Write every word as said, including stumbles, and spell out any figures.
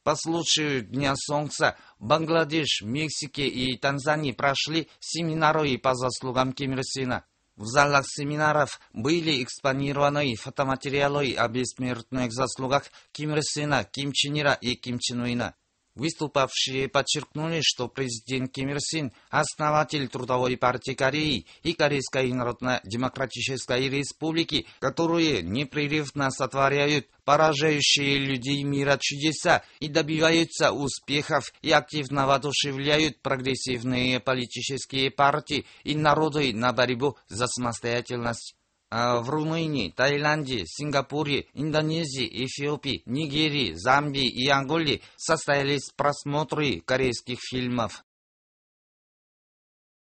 По случаю Дня Солнца в Бангладеш, Мексике и Танзании прошли семинары по заслугам Ким Ир Сена. В залах семинаров были экспонированы фотоматериалы о бессмертных заслугах Ким Ир Сена, Ким Чен Ира и Ким Чен Уина. Выступавшие подчеркнули, что президент Ким Ир Сен – основатель Трудовой партии Кореи и Корейской Народно-Демократической Республики, которые непрерывно сотворяют поражающие людей мира чудеса и добиваются успехов и активно воодушевляют прогрессивные политические партии и народы на борьбу за самостоятельность. А в Румынии, Таиланде, Сингапуре, Индонезии, Эфиопии, Нигерии, Замбии и Анголе состоялись просмотры корейских фильмов.